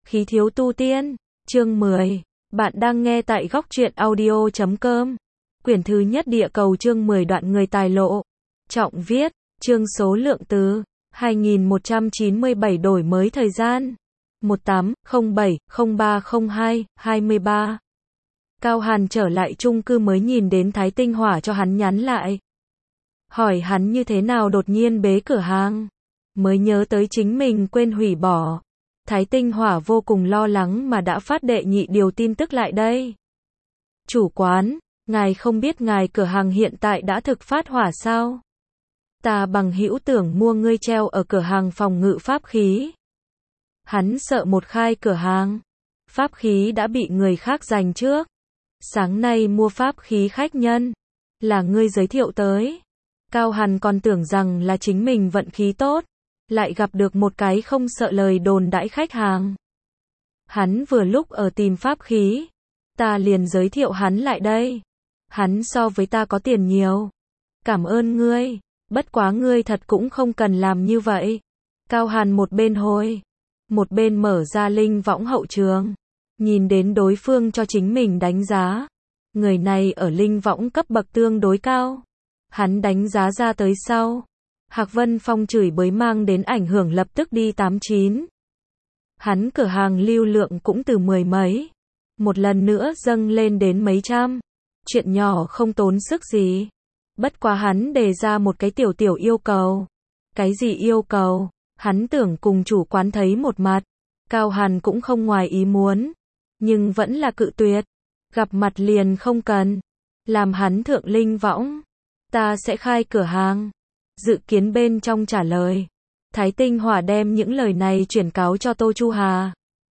Khí thiếu tu tiên, chương 10. Bạn đang nghe tại góc truyện audio.com. Quyển thứ nhất Địa cầu chương 10 đoạn người tài lộ. Trọng viết, chương số lượng từ 2197 đổi mới thời gian 18/07/03/02/23. Cao Hàn trở lại chung cư mới nhìn đến Thái Tinh Hỏa cho hắn nhắn lại. Hỏi hắn như thế nào đột nhiên bế cửa hàng. Mới nhớ tới chính mình quên hủy bỏ. Thái Tinh Hỏa vô cùng lo lắng mà đã phát đệ nhị điều tin tức lại đây. Chủ quán, ngài không biết ngài cửa hàng hiện tại đã thực phát hỏa sao? Ta bằng hữu tưởng mua ngươi treo ở cửa hàng phòng ngự pháp khí. Hắn sợ một khai cửa hàng, pháp khí đã bị người khác giành trước. Sáng nay mua pháp khí khách nhân, là ngươi giới thiệu tới. Cao Hàn còn tưởng rằng là chính mình vận khí tốt, lại gặp được một cái không sợ lời đồn đãi khách hàng. Hắn vừa lúc ở tìm pháp khí, ta liền giới thiệu hắn lại đây. Hắn so với ta có tiền nhiều. Cảm ơn ngươi, bất quá ngươi thật cũng không cần làm như vậy. Cao Hàn một bên hồi, một bên mở ra linh võng hậu trường, nhìn đến đối phương cho chính mình đánh giá. Người này ở linh võng cấp bậc tương đối cao. Hắn đánh giá ra tới sau, Hạc Vân Phong chửi bới mang đến ảnh hưởng lập tức đi 89. Hắn cửa hàng lưu lượng cũng từ 10 mấy, một lần nữa dâng lên đến mấy trăm. Chuyện nhỏ không tốn sức gì. Bất quá hắn đề ra một cái tiểu yêu cầu. Cái gì yêu cầu? Hắn tưởng cùng chủ quán thấy một mặt. Cao Hàn cũng không ngoài ý muốn, nhưng vẫn là cự tuyệt. Gặp mặt liền không cần. Làm hắn thượng linh võng. Ta sẽ khai cửa hàng. Dự kiến bên trong trả lời. Thái Tinh Hỏa đem những lời này chuyển cáo cho Tô Chu Hà.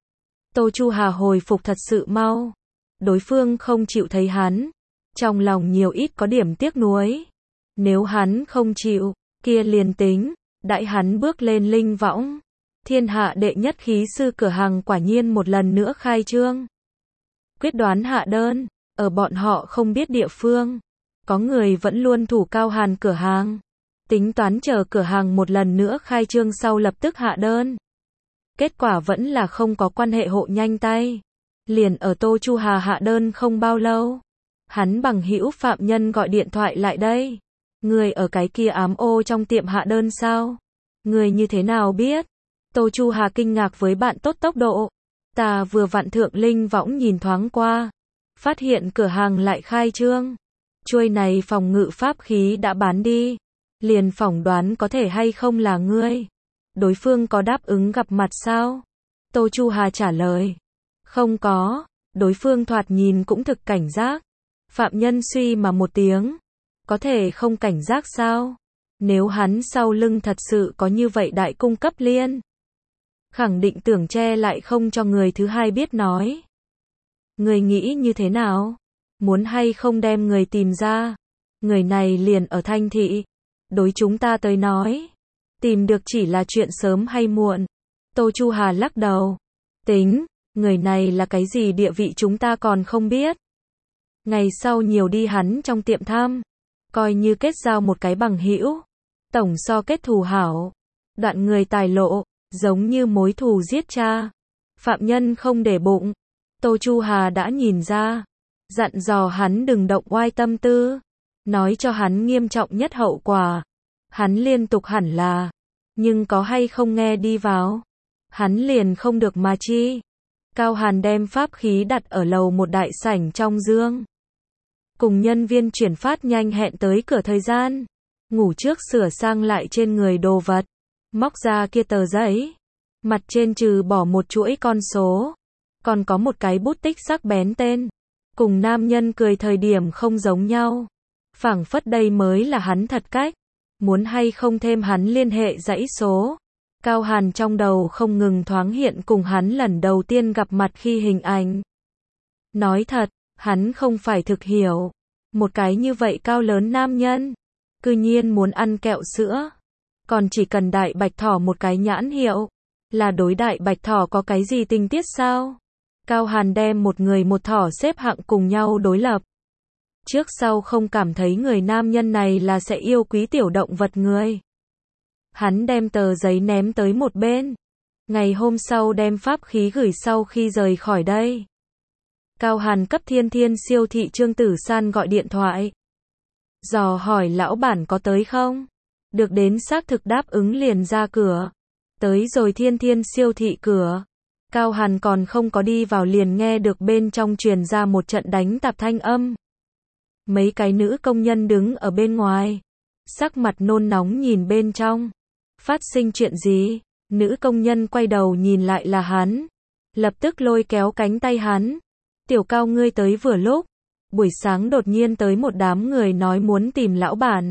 Tô Chu Hà hồi phục thật sự mau. Đối phương không chịu thấy hắn. Trong lòng nhiều ít có điểm tiếc nuối. Nếu hắn không chịu, kia liền tính. Đãi hắn bước lên linh võng. Thiên hạ đệ nhất khí sư cửa hàng quả nhiên một lần nữa khai trương. Quyết đoán hạ đơn. Ở bọn họ không biết địa phương, có người vẫn luôn thủ Cao Hàn cửa hàng. Tính toán chờ cửa hàng một lần nữa khai trương sau lập tức hạ đơn. Kết quả vẫn là không có quan hệ hộ nhanh tay. Liền ở Tô Chu Hà hạ đơn không bao lâu, hắn bằng hữu phạm nhân gọi điện thoại lại đây. Người ở cái kia ám ô trong tiệm hạ đơn sao? Người như thế nào biết? Tô Chu Hà kinh ngạc với bạn tốt tốc độ. Ta vừa vặn thượng linh võng nhìn thoáng qua, phát hiện cửa hàng lại khai trương. Chuôi này phòng ngự pháp khí đã bán đi. Liền phỏng đoán có thể hay không là ngươi. Đối phương có đáp ứng gặp mặt sao? Tô Chu Hà trả lời. Không có. Đối phương thoạt nhìn cũng thực cảnh giác. Phạm nhân suy mà một tiếng. Có thể không cảnh giác sao? Nếu hắn sau lưng thật sự có như vậy đại cung cấp liên, khẳng định tưởng che lại không cho người thứ hai biết nói. Người nghĩ như thế nào? Muốn hay không đem người tìm ra? Người này liền ở Thanh Thị. Đối chúng ta tới nói, tìm được chỉ là chuyện sớm hay muộn. Tô Chu Hà lắc đầu. Tính, người này là cái gì địa vị chúng ta còn không biết. Ngày sau nhiều đi hắn trong tiệm thăm, coi như kết giao một cái bằng hữu. Tổng so kết thù hảo. Đoạn người tài lộ, giống như mối thù giết cha. Phạm nhân không để bụng. Tô Chu Hà đã nhìn ra. Dặn dò hắn đừng động oai tâm tư. Nói cho hắn nghiêm trọng nhất hậu quả. Hắn liên tục hẳn là. Nhưng có hay không nghe đi vào. Hắn liền không được mà chi. Cao Hàn đem pháp khí đặt ở lầu một đại sảnh trong dương. Cùng nhân viên chuyển phát nhanh hẹn tới cửa thời gian. Ngủ trước sửa sang lại trên người đồ vật. Móc ra kia tờ giấy. Mặt trên trừ bỏ một chuỗi con số. Còn có một cái bút tích sắc bén tên. Cùng nam nhân cười thời điểm không giống nhau. Phảng phất đây mới là hắn thật cách. Muốn hay không thêm hắn liên hệ dãy số. Cao Hàn trong đầu không ngừng thoáng hiện cùng hắn lần đầu tiên gặp mặt khi hình ảnh. Nói thật, hắn không phải thực hiểu. Một cái như vậy cao lớn nam nhân, cư nhiên muốn ăn kẹo sữa. Còn chỉ cần đại bạch thỏ một cái nhãn hiệu. Là đối đại bạch thỏ có cái gì tình tiết sao? Cao Hàn đem một người một thỏ xếp hạng cùng nhau đối lập. Trước sau không cảm thấy người nam nhân này là sẽ yêu quý tiểu động vật người. Hắn đem tờ giấy ném tới một bên. Ngày hôm sau đem pháp khí gửi sau khi rời khỏi đây. Cao Hàn cấp Thiên Thiên siêu thị Trương Tử San gọi điện thoại. Dò hỏi lão bản có tới không? Được đến xác thực đáp ứng liền ra cửa. Tới rồi Thiên Thiên siêu thị cửa. Cao Hàn còn không có đi vào liền nghe được bên trong truyền ra một trận đánh tạp thanh âm. Mấy cái nữ công nhân đứng ở bên ngoài. Sắc mặt nôn nóng nhìn bên trong. Phát sinh chuyện gì? Nữ công nhân quay đầu nhìn lại là hắn. Lập tức lôi kéo cánh tay hắn. Tiểu Cao ngươi tới vừa lúc. Buổi sáng đột nhiên tới một đám người nói muốn tìm lão bản.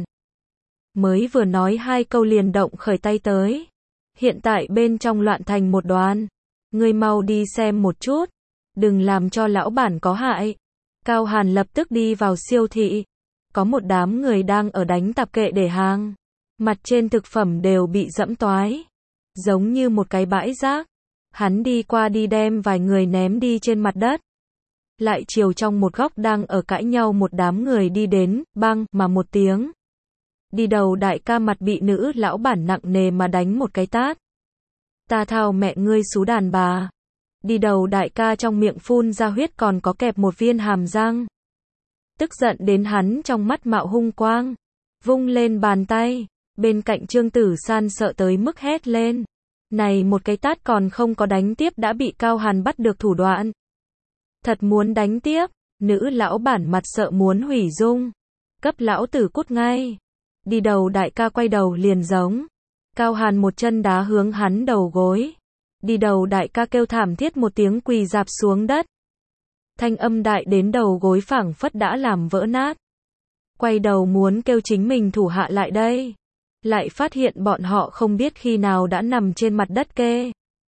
Mới vừa nói 2 câu liền động khởi tay tới. Hiện tại bên trong loạn thành một đoàn. Ngươi mau đi xem một chút. Đừng làm cho lão bản có hại. Cao Hàn lập tức đi vào siêu thị. Có một đám người đang ở đánh tạp kệ để hàng. Mặt trên thực phẩm đều bị dẫm toái. Giống như một cái bãi rác. Hắn đi qua đi đem vài người ném đi trên mặt đất. Lại chiều trong một góc đang ở cãi nhau một đám người đi đến, bang mà một tiếng. Đi đầu đại ca mặt bị nữ lão bản nặng nề mà đánh một cái tát. Ta thao mẹ ngươi xú đàn bà. Đi đầu đại ca trong miệng phun ra huyết còn có kẹp một viên hàm răng. Tức giận đến hắn trong mắt mạo hung quang. Vung lên bàn tay. Bên cạnh Trương Tử San sợ tới mức hét lên. Này một cái tát còn không có đánh tiếp đã bị Cao Hàn bắt được thủ đoạn. Thật muốn đánh tiếp. Nữ lão bản mặt sợ muốn hủy dung. Cấp lão tử cút ngay. Đi đầu đại ca quay đầu liền giống. Cao Hàn một chân đá hướng hắn đầu gối. Đi đầu đại ca kêu thảm thiết một tiếng quỳ rạp xuống đất. Thanh âm đại đến đầu gối phảng phất đã làm vỡ nát. Quay đầu muốn kêu chính mình thủ hạ lại đây. Lại phát hiện bọn họ không biết khi nào đã nằm trên mặt đất kê.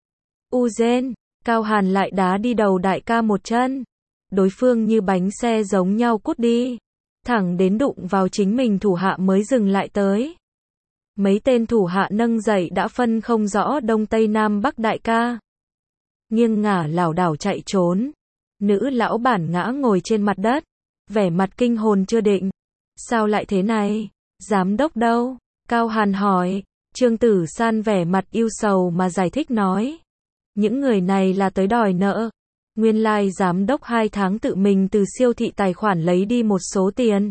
Uzen, Cao Hàn lại đá đi đầu đại ca một chân. Đối phương như bánh xe giống nhau cút đi. Thẳng đến đụng vào chính mình thủ hạ mới dừng lại tới. Mấy tên thủ hạ nâng dậy đã phân không rõ đông tây nam bắc đại ca. Nghiêng ngả lảo đảo chạy trốn. Nữ lão bản ngã ngồi trên mặt đất. Vẻ mặt kinh hồn chưa định. Sao lại thế này? Giám đốc đâu? Cao Hàn hỏi. Trương Tử San vẻ mặt ưu sầu mà giải thích nói. Những người này là tới đòi nợ. Nguyên lai giám đốc 2 tháng tự mình từ siêu thị tài khoản lấy đi một số tiền.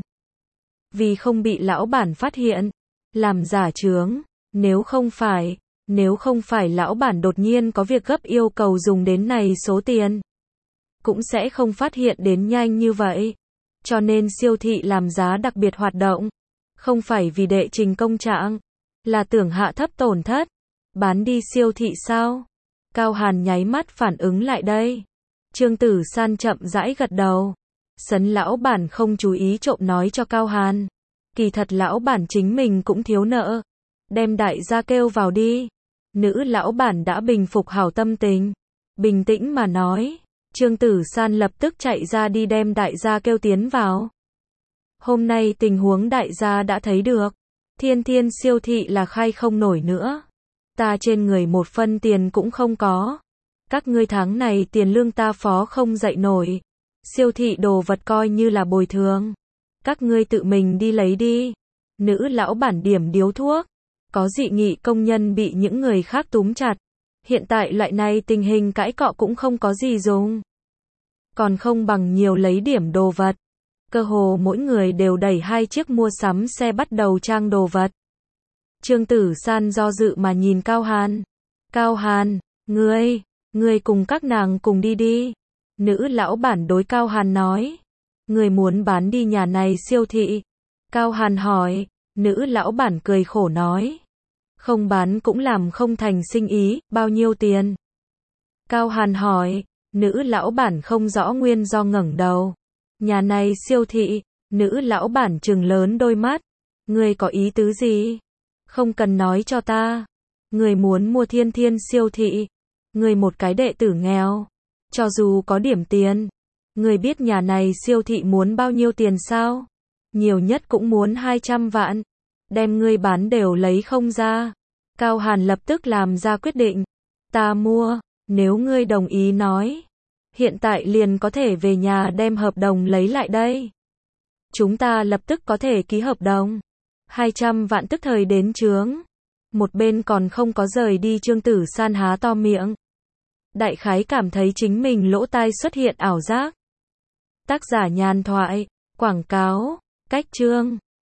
Vì không bị lão bản phát hiện. Làm giả chướng. Nếu không phải lão bản đột nhiên có việc gấp yêu cầu dùng đến này số tiền. Cũng sẽ không phát hiện đến nhanh như vậy. Cho nên siêu thị làm giá đặc biệt hoạt động. Không phải vì đệ trình công trạng. Là tưởng hạ thấp tổn thất. Bán đi siêu thị sao? Cao Hàn nháy mắt phản ứng lại đây. Trương Tử San chậm rãi gật đầu. Sấn lão bản không chú ý trộm nói cho Cao Hàn. Kỳ thật lão bản chính mình cũng thiếu nợ. Đem đại gia kêu vào đi. Nữ lão bản đã bình phục hảo tâm tình. Bình tĩnh mà nói. Trương Tử San lập tức chạy ra đi đem đại gia kêu tiến vào. Hôm nay tình huống đại gia đã thấy được. Thiên Thiên siêu thị là khai không nổi nữa. Ta trên người một phân tiền cũng không có. Các ngươi tháng này tiền lương ta phó không dậy nổi. Siêu thị đồ vật coi như là bồi thường. Các ngươi tự mình đi lấy đi. Nữ lão bản điểm điếu thuốc. Có dị nghị công nhân bị những người khác túm chặt. Hiện tại loại này tình hình cãi cọ cũng không có gì dùng. Còn không bằng nhiều lấy điểm đồ vật. Cơ hồ mỗi người đều đẩy 2 chiếc mua sắm xe bắt đầu trang đồ vật. Trương Tử San do dự mà nhìn Cao Hàn. Cao Hàn, ngươi cùng các nàng cùng đi đi. Nữ lão bản đối Cao Hàn nói. Ngươi muốn bán đi nhà này siêu thị. Cao Hàn hỏi. Nữ lão bản cười khổ nói. Không bán cũng làm không thành sinh ý, bao nhiêu tiền? Cao Hàn hỏi. Nữ lão bản không rõ nguyên do ngẩng đầu. Nhà này siêu thị. Nữ lão bản trừng lớn đôi mắt. Ngươi có ý tứ gì? Không cần nói cho ta. Ngươi muốn mua Thiên Thiên siêu thị. Ngươi một cái đệ tử nghèo. Cho dù có điểm tiền. Ngươi biết nhà này siêu thị muốn bao nhiêu tiền sao? Nhiều nhất cũng muốn 200 vạn. Đem ngươi bán đều lấy không ra. Cao Hàn lập tức làm ra quyết định. Ta mua. Nếu ngươi đồng ý nói. Hiện tại liền có thể về nhà đem hợp đồng lấy lại đây. Chúng ta lập tức có thể ký hợp đồng. 200 vạn tức thời đến chướng. Một bên còn không có rời đi Trương Tử San há to miệng. Đại khái cảm thấy chính mình lỗ tai xuất hiện ảo giác. Tác giả nhàn thoại, quảng cáo, cách chương.